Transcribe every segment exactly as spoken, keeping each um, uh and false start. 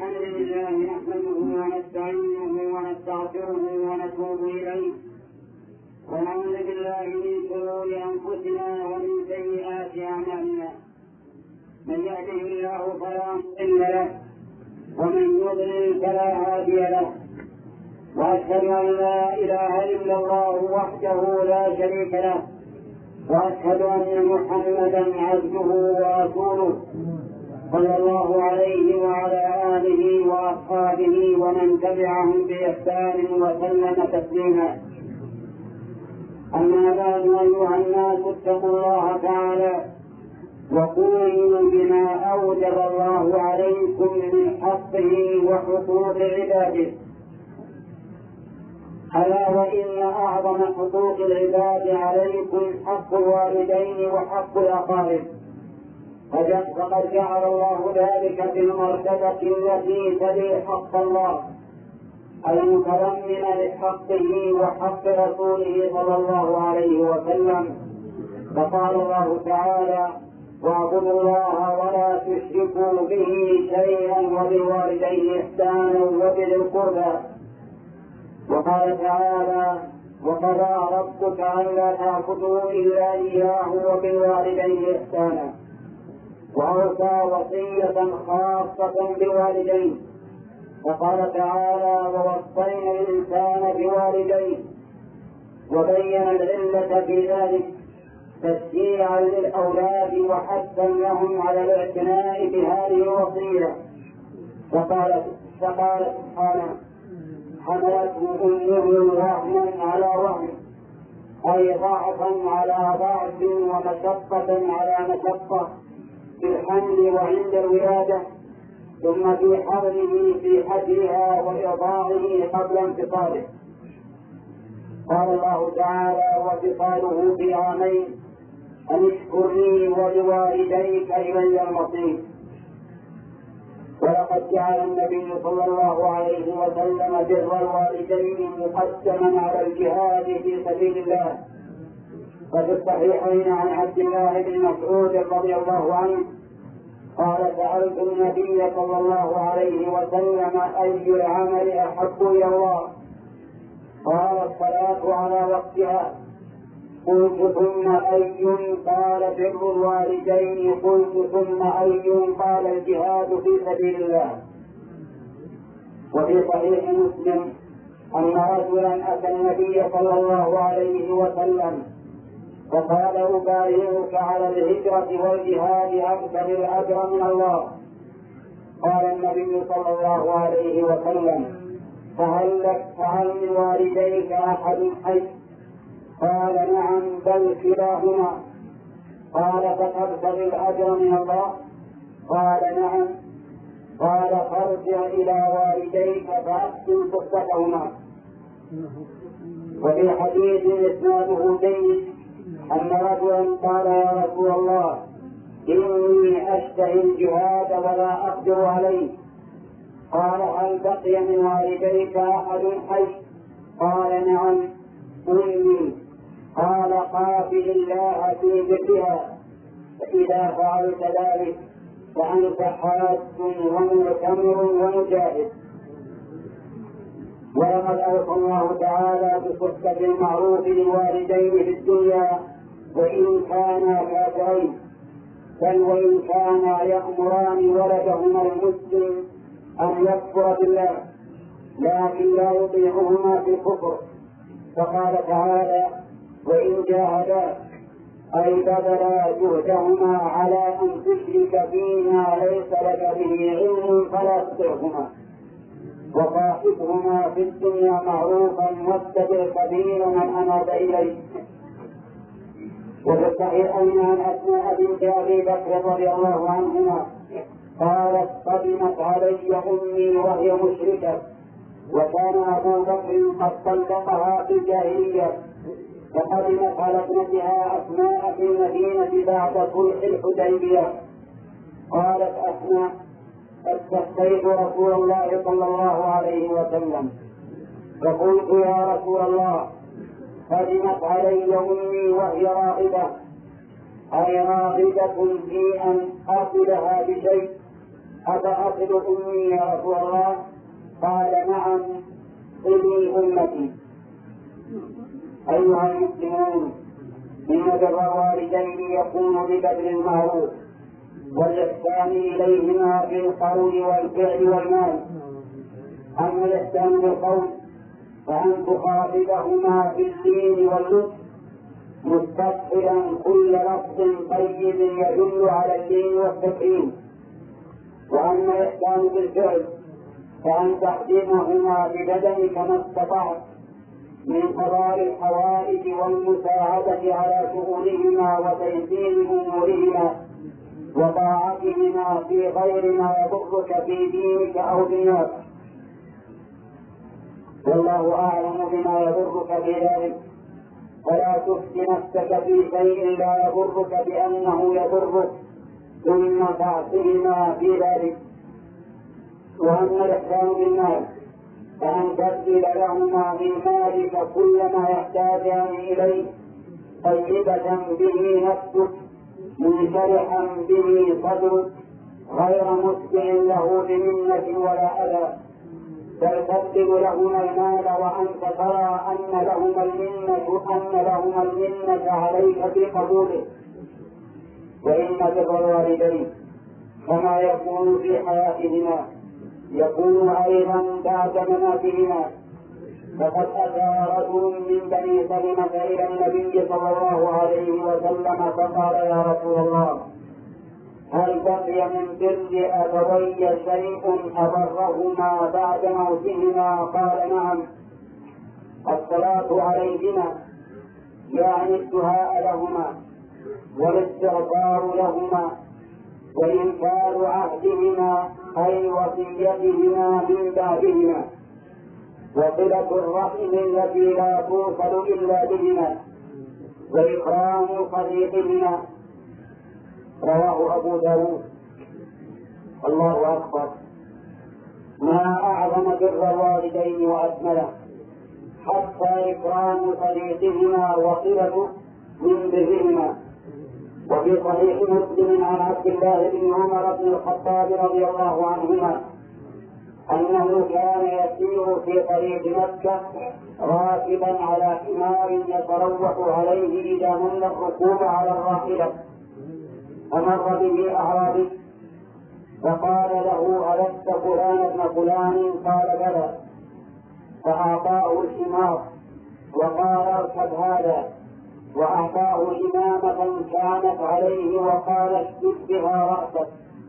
الحمد لله نحمده ونستعينه ونستغفره ونتوب إليه ونعوذ بالله من شرور أنفسنا ومن سيئات أعمالنا. من يهده الله فلا مضل له ومن يضلل فلا هادي له، وأشهد أن لا إله إلا الله وحده لا شريك له، وأشهد أن محمدا عبده ورسوله صلى الله عليه وعلى آله وأصحابه ومن تبعهم بإحسان وسلم تسليما. أما بعد، أيها الناس اتقوا الله تعالى وقولوا بما أوجب الله عليكم من حقه وحقوق عباده. ألا وإن أعظم حقوق العباد عليكم حق الوالدين وحق الأقارب، فقد جعل الله ذلك في المرتبة التي تلي حق الله المتضمن لحقه وحق رسوله صلى الله عليه وسلم. فقال الله تعالى: واعبدوا الله ولا تشركوا به شيئا وبالوالدين إحسانا وبذي القربى. وقال تعالى: وقضى ربك ألا تعبدوا إلا إياه وبالوالدين إحسانا. وأوصى وصية خاصة بالوالدين، وقال تعالى: ووصينا الإنسان بوالديه، وبين العلة في ذلك تشجيعا للأولاد وحثا لهم على الاعتناء بهذه الوصية. فقال فقال سبحانه: حملته أمه وهنا على وهن، أي ضعفا على ضعف ومشقة على مشقة في الحمل وعند الولادة، ثم في حمله في حجرها وإرضاعه قبل انفصاله. قال الله تعالى: وفصاله في عامين أن اشكر لي ولوالديك إلي المصير. ولقد جعل النبي صلى الله عليه وسلم بر الوالدين مقدما على الجهاد في سبيل الله. ففي الصحيحين عن عبد الله بن مسعود رضي الله عنه قال: سألت النبي صلى الله عليه وسلم: أي العمل أحب إلى الله؟ قال: الصلاة على وقتها. قلت: ثم أي؟ قال: بر الوالدين. قلت: ثم أي؟ قال: الجهاد في سبيل الله. وفي صحيح مسلم أن رجلا أتى النبي صلى الله عليه وسلم فقال: أبايعك على الهجرة والجهاد أبتغي الأجر من الله. قال النبي صلى الله عليه وسلم: فهل لك فهل من والديك أحد حي؟ قال: نعم، بل كلاهما. قال: فتبتغي الأجر من الله؟ قال: نعم. قال: فارجع إلى والديك فأحسن صحبتهما. وفي حديث إسناده جيد أن رجلا قال: يا رسول الله، إني أشتهي الجهاد ولا أقدر عليه. قال: هل بقي من والديك أحد حي؟ قال: نعم، أمي. قال: قابل الله في ذكرها، فإذا فعلت ذلك فأنت حاج ومعتمر ومجاهد. ولقد أوصى الله تعالى بصحبة المعروف للوالدين في الدنيا وإن كانا كافرين، بل وإن كانا يأمران ولدهما المسلم أن يكفر بالله، لكن لا يطيعهما في الكفر. فقال تعالى: وإن جاهداك أي بذلا جهدهما على أن تشرك فيما ليس لك به علم فلا تطعهما، وصاحبهما في الدنيا معروفا واتبع سبيل من أناب إليه. وفي الصحيحين عن أسماء بنت أبي بكر رضي الله عنهما قالت: قدمت علي أمي وهي مشركة، وكان أبو بكر قد طلقها في الجاهلية، فقدمت على ابنتها أسماء في المدينة بعد صلح الحديبية. قالت أسماء: استفتيت رسول الله صلى الله عليه وسلم فقلت: يا رسول الله، قدمت علي أمي وهي راغبة، أي راغبة في أن آكلها بشيء، أفأصل أمي يا رسول الله؟ قال نعم صلي أمتي. أيها المسلمون، إن بر الوالدين يكون ببذل المعروف والإحسان إليهما بالقول والفعل والمال. أما الإحسان بالقول فأن تخاطبهما باللين واللطف مستقبلا كل لفظ طيب يدل على اللين والتكريم. وأما الإحسان بالفعل فأن تخدمهما ببدنك ما استطعت من قضاء الحوائج والمساعدة على شؤونهما وتيسير أمورهما وطاعتهما في غير ما يضرك في دينك أو دنياك، والله أعلم بما يضرك في ذلك، فلا تفتي نفسك في شيء لا يضرك بأنه يضرك ثم تعصيهما في ذلك. وأما الإحسان بالمال فأن تبذل لهما من مالك كل ما يحتاجان إليه طيبة به نفسك منشرحا به صدرك غير مسبع له بمنة ولا أذى، بل تبذل لهما المال وأنت ترى أن لهما المنة أن لهما المنة عليك في قبوله. وإن بر الوالدين كما يكون في حياتهما يكون أيضا بعد مماتهما. فقد أتى رجل من بني سلمة إلى النبي صلى الله عليه وسلم فقال يا رسول الله هل بقي من بر أبوي شيء أبرهما بعد موتهما؟ قال نعم، الصلاة عليهما يعني الدعاء لهما والاستغفار لهما وإنكار عهدهما أي وصيتهما من بعدهما وصلة الرحم التي لا توصل إلا بهما وإكرام صديقهما. رواه أبو داود. الله أكبر، ما أعظم بر الوالدين وأكمله، حتى إكرام صديقهما وصلة من برهما. وفي صحيح مسلم عن عبد الله بن عمر بن الخطاب رضي الله عنهما أنه كان يسير في طريق مكة راكبا على حمار يتروح عليه إذا من الركوب على الراحلة، فمر به أعرابي فقال له ألست فلان ابن فلان؟ قال بلى، فأعطاه الحمار وقال اركب هذا، وأعطاه إمامة كانت عليه وقال اشدد بها رأسك.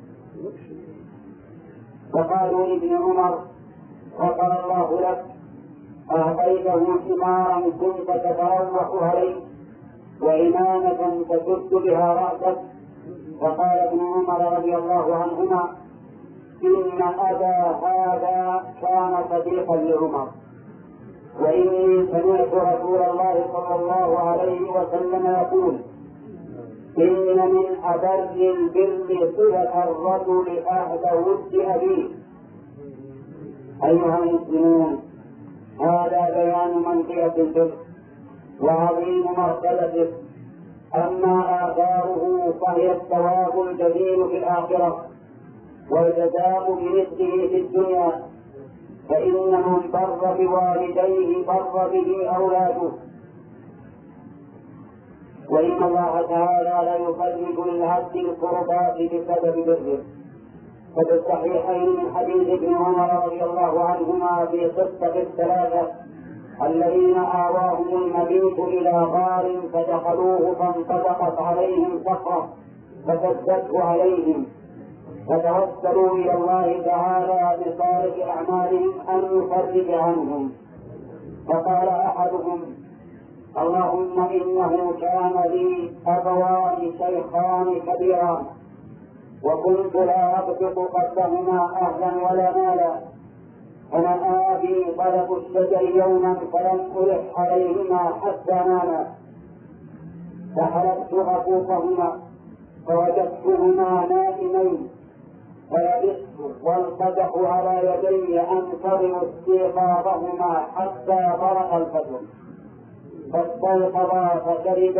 فقالوا لابن عمر غفر الله لك، أعطيته حمارا كنت تتروح عليه وإمامة تشد بها رأسك؟ فقال ابن عمر رضي الله عنهما إن أبا هذا كان صديقا لعمر، وإني سمعت رسول الله صلى الله عليه وسلم يقول إن من أبر البر صلة الرجل أهل ود أبيه. أيها المسلمون، هذا بيان منزلة البر وعظيم مرتبته. أما آثاره فهي الثواب الجزيل في الآخرة والجزاء بمثله في الدنيا، فإن من بر بوالديه بر به أولاده. وإن الله تعالى لا يخرج للعبد القربات بسبب بره. ففي الصحيحين من حديث ابن عمر رضي الله عنهما في قصة الثلاثة الذين آواهم المبيت إلى غار فدخلوه فانطبقت عليهم صخرة فسدته عليهم، فتوسلوا إلى الله تعالى بصالح أعمالهم أن يفرج عنهم. فقال أحدهم اللهم إنه كان لي أبوان شيخان كبيران وكنت لا أبسط قدهما أهلا ولا مالا، فنأى بي طلب الشجر يوما فلم ألح عليهما حتى ناما، فحلبت عقوقهما فوجدتهما نائمين فلبثت والقدح على يدي أنتظر استيقاظهما حتى طرق الفجر، فاستيقظا فشربا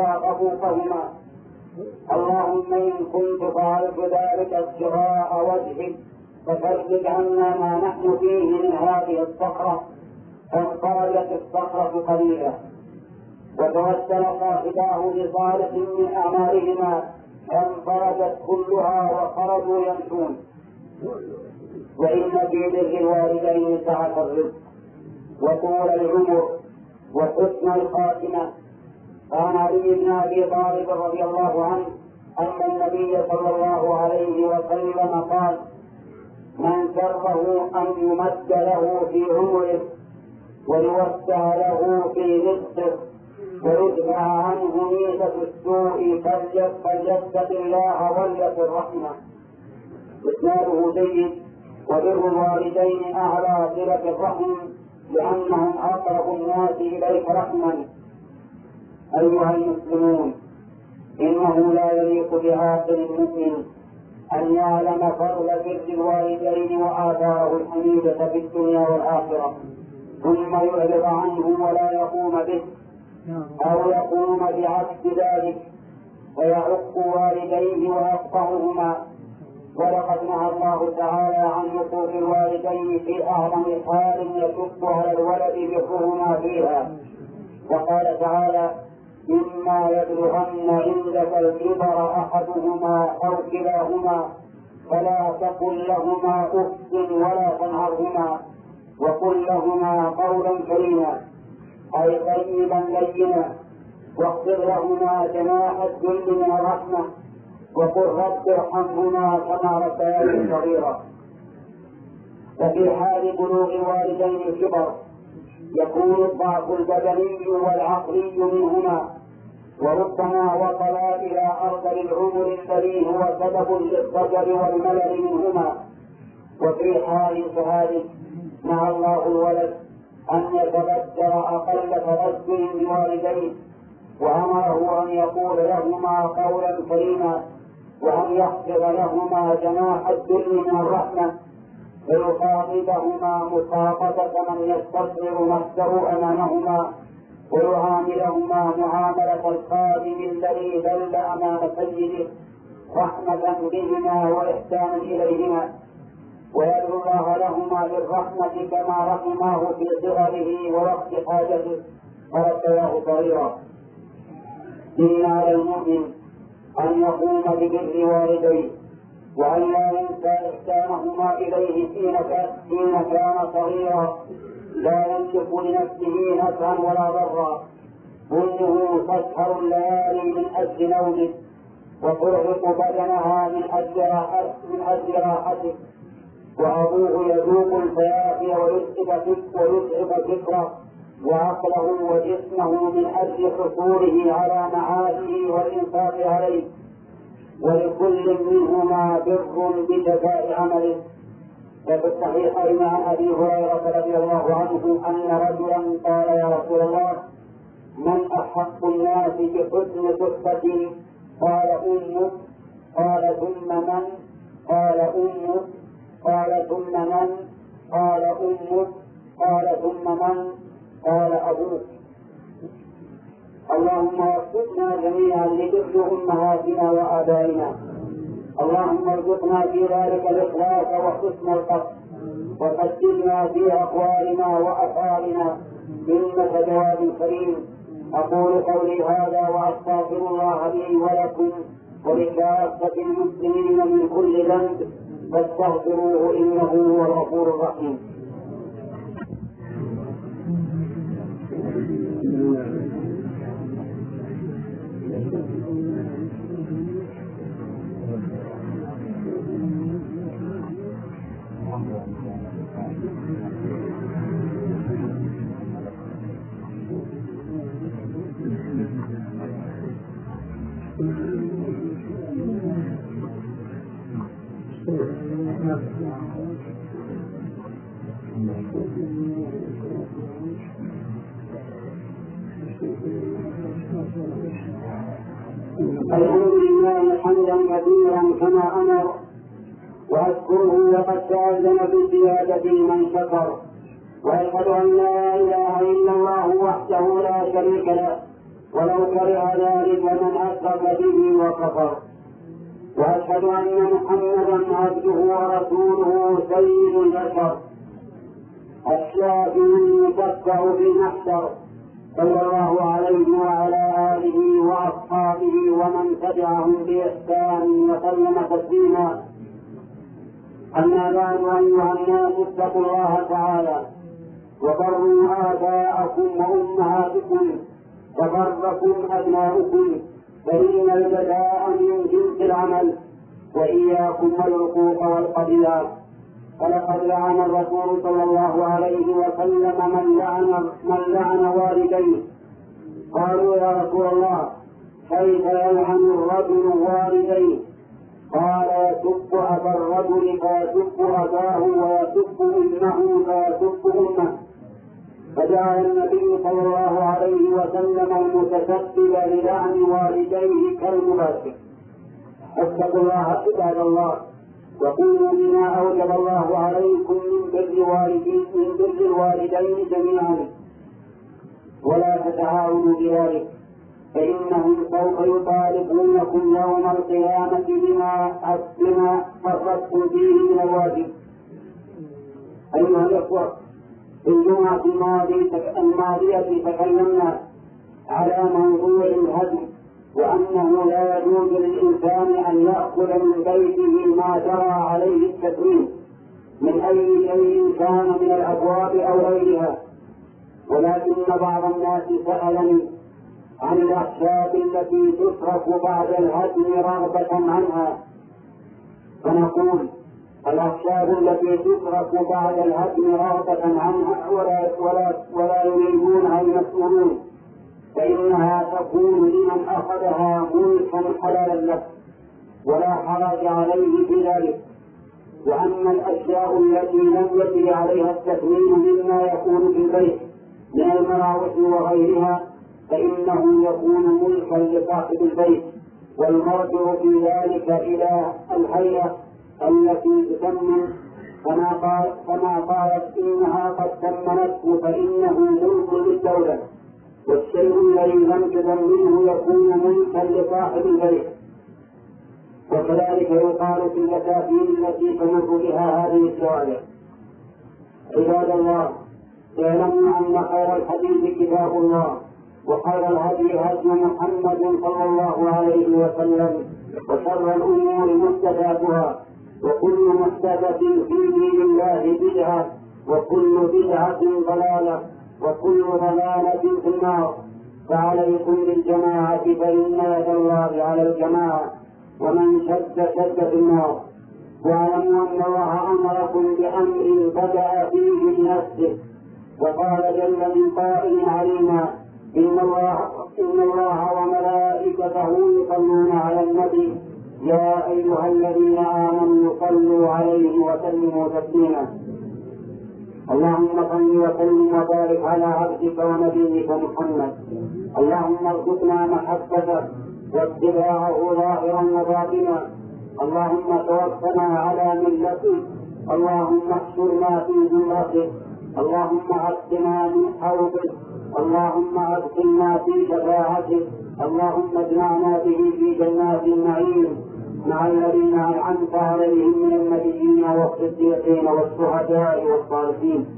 عقوقهما. اللهم إن كنت فعلت ذلك ابتغاء وجهك ففرج عنا ما نحن فيه من هذه الصخرة. فانفرجت الصخرة قليلا، وتوسل صاحباه بصالح من أعمالهما فانفرجت كلها وخرجوا يمشون. وإن في بر الوالدين سعة الرزق وطول العمر وحسن الخاتمة. قال علي بن أبي طالب رضي الله عنه أن النبي صلى الله عليه وسلم قال: من سره أن يمد له في عمره ويوسع له في رزقه ويدفع عنه ميزة السوء فليتق الله وليصل رحمه. إسناده جيد. وبر الوالدين أعلى صلة الرحم لأنهم أقرب الناس إليك رحما. أيها المسلمون، إنه لا يليق بعاقل المؤمن أن يعلم فضل بر الوالدين وآثاره الحميدة في الدنيا والآخرة ثم يعرض عنه ولا يقوم به أو يقوم بعكس ذلك فيعق والديه ويقطعهما. ولقد نهى الله تعالى عن عقوق الوالدين في أعظم حال يشق على الولد برهما فيها، وقال تعالى: إما يبلغن عندك الكبر أحدهما أو كلاهما فلا تقل لهما أف ولا تنهرهما وقل لهما قولا كريما، أي طيبا لينا، واخفض لهما جناح الذل من الرحمة وقل رب ارحمهما كما ربياني صغيرا. وفي حال بلوغ الوالدين الكبر يكون الضعف البدني والعقلي منهما، وربما وصل إلى أرذل العمر الذي هو سبب للضجر والملل منهما. وفي حال ذلك نهى الله الولد أن يتبدل أقل تبدل بوالديه، وأمره أن يقول لهما قولا كريما وأن يخفض لهما جناح الذل من الرحمة ويخاطبهما مخاطبة من يستصغر نفسه أمامهما ويعاملهما معاملة الخادم الذي ذل أمام سيده رحمة بهما وإحسانا إليهما، ويدعو الله لهما بالرحمة كما رحماه في صغره ووقت حاجته فربياه صغيرا. إن على المؤمن أن يقوم ببر والديه وأن لا ينسى إحسانهما إليه حين كان صغيرا لا يملك لنفسه نفعا ولا ضرا. أمه تسهر الليالي من أجل نومه وترهق بدنها من أجل راحته، وأبوه يذوق الفيافي ويتعب فكره وعقله وجسمه من أجل حصوله على معاشه والإنفاق عليه، ولكل منهما بر بجزاء عمله. وفي الصحيحين عن أبي هريرة رضي الله عنه أن رجلا قال: يا رسول الله، من أحق الناس بحسن صحبتي؟ قال: أمك. قال: ثم من؟ قال: أمك. قال: ثم من؟ قال: أمك. قال: ثم من؟ قال: أبوك. اللهم وفقنا جميعا لذكر أمهاتنا وآبائنا. اللهم ارزقنا في ذلك الإخلاص وحسن القصد، وسددنا في أقوالنا وأفعالنا إنك جواد كريم. أقول قولي هذا وأستغفر الله لي ولكم ولكافة المسلمين من كل ذنب فاستغفروه إنه هو الغفور الرحيم. الحمد لله حمدا كثيرا كما أمر، وأشكره وقد تأذن بالزيادة من شكر، وأشهد أن لا إله إلا الله وحده لا شريك له ولو كره ذلك من أشرك به وكفر. وأشهد أن محمدا عبده ورسوله سيد البشر الشافي المشفع في المحشر صلى الله عليه وعلى آله وأصحابه ومن تبعهم بإحسان وسلم تسليما. أما بعد، أيها الناس اتقوا الله تعالى وبروا آباءكم وأمهاتكم وبركم أبناؤكم، فإن الجزاء من جنس العمل، وإياكم والعقوق والقبلات. فلقد لعن الرسول صلى الله عليه وسلم من لعن من لعن والديه. قالوا يا رسول الله كيف يلعن الرجل والديه؟ قال يسب أبا الرجل فيسب أباه ويسب أمه فيسب أمه. فجعل النبي صلى الله عليه وسلم المتسبب للعن والديه كالمباشر. اتقوا الله عباد الله، وقولوا بما أوجب الله عليكم من بر والدين من بر الوالدين جميعا، ولا تتعاونوا بذلك، فإنهم سوف يطالبونكم يوم القيامة بما بما فرطتم فيه من الواجب. أيها الأخوة، في الجمعة الماضية تكلمنا على موضوع الهدم، وأنه لا يجوز للإنسان أن يأخذ من بيته ما جرى عليه التكريم من أي شيء كان من الأبواب أو غيرها. ولكن بعض الناس سألني عن الأخشاب التي تصرف بعد الهدم رغبة عنها، فنقول الأخشاب التي تصرف بعد الهدم رغبة عنها ولا, ولا, ولا يريدونها المسؤولون، فإنها تكون لمن أخذها ملكا حلالا له ولا حرج عليه في ذلك. وأما الأشياء التي لم يجري عليها التثمين مما يكون في البيت من المراوح وغيرها فإنه يكون ملكا لصاحب البيت، والمرجع في ذلك إلى الهيئة التي تثمن، كما قال كما قالت إنها قد ثمنته فإنه ملك للدولة، والشيء الذي لم تثمنه يكون ملكا لصاحب البيت. وكذلك يقال في البساتين التي تمر بها هذه الشوارع. عباد الله، اعلموا أن خير الحديث كتاب الله، وخير الهدي هدي محمد صلى الله عليه وسلم، وشر الأمور محدثاتها، وكل محدثة في دين الله بدعة، وكل بدعة ضلالة، وكل ضلالة في النار. فعليكم بالجماعة فإن يد الله على الجماعة، ومن شد شد في النار. واعلموا أن الله أمركم بأمر بدأ فيه بنفسه، وقال جل من قائل علينا إن الله, إن الله وملائكته يصلون على النبي يا أيها الذين آمنوا صلوا عليه وسلموا تسليما. اللهم صل وسلم وبارك على عبدك ونبيك محمد. اللهم ارزقنا محبته واتباعه ظاهرا وباطنا. اللهم توفنا على ملته. اللهم احشرنا في ذمته. اللهم عصمنا من حوضه. اللهم ادخلنا في شفاعته. اللهم اجمعنا به في جنات النعيم مع الذين أنعمت عليهم من النبيين والصديقين والشهداء والصالحين.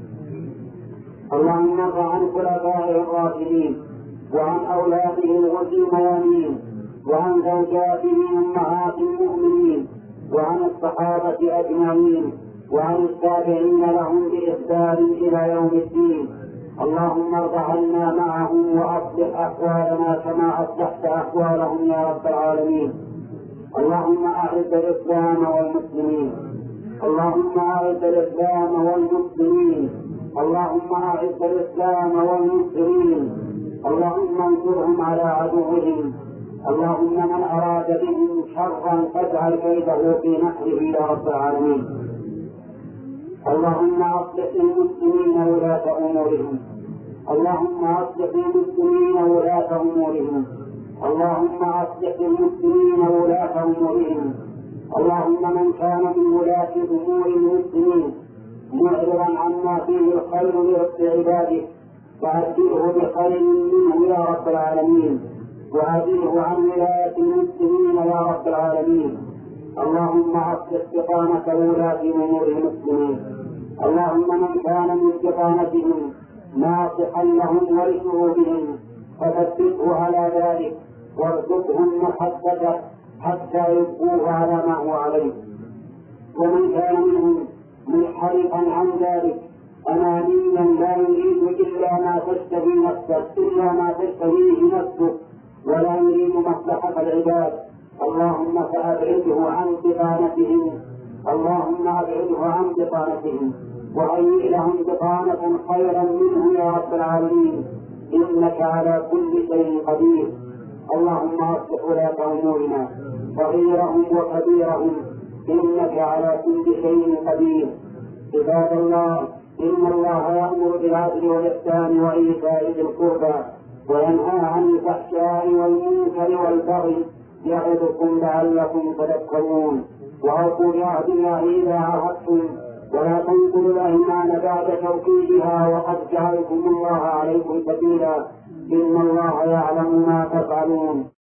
اللهم ارض عن خلفائه الراشدين وعن أولاده الغر الميامين وعن زوجاته أمهات المؤمنين وعن الصحابة أجمعين وعن التابعين لهم بإحسان إلى يوم الدين. اللهم ارض عنا معهم وأصلح أحوالنا كما أصلحت أحوالهم يا رب العالمين. اللهم أعز الإسلام والمسلمين. اللهم أعز الإسلام والمسلمين. اللهم أعز الإسلام والمسلمين. اللهم انصرهم على عدوهم. اللهم من أراد بهم شرا فاجعل كيده في نحره يا رب العالمين. اللهم أصلح للمسلمين ولاة أمورهم. اللهم أصلح للمسلمين ولاة أمورهم. اللهم أصلح للمسلمين ولاة أمورهم. اللهم من كان من ولاة أمور المسلمين معرضا عما فيه الخير لعباده فأجره بخير منه يا رب العالمين، وأجره عن ولاية المسلمين يا رب العالمين. اللهم أصلح بطانة ولاة أمور المسلمين. اللهم من كان من بطانتهم ناصحا لهم ولشعوبهم فثبته على ذلك وارزقهم محبته حتى يبقوه على ما هو عليه. ومن كان منهم منحرفا عن ذلك أنانيا لا يريد إلا ما تشتهي نفسه إلا ما تشتهيه نفسه ولا يريد مصلحة العباد، اللهم فأبعده عن بطانتهم اللهم أبعده عن بطانتهم وهيئ لهم بطانة خيرا منه يا رب العالمين، إنك على كل شيء قدير. اللهم أصلح ولاة أمورنا صغيرهم وكبيرهم إنك على كل شيء قدير. عباد الله، إن الله يأمر بالعدل والإحسان وإيتاء ذي القربى وينهى عن الفحشاء والمنكر والبغي يعظكم لعلكم تذكرون. وأوفوا بعهد الله إذا عاهدتم ولا تنقضوا الأيمان بعد توكيدها وقد جعلكم الله عليكم سبيلا، إن الله يعلم ما تفعلون.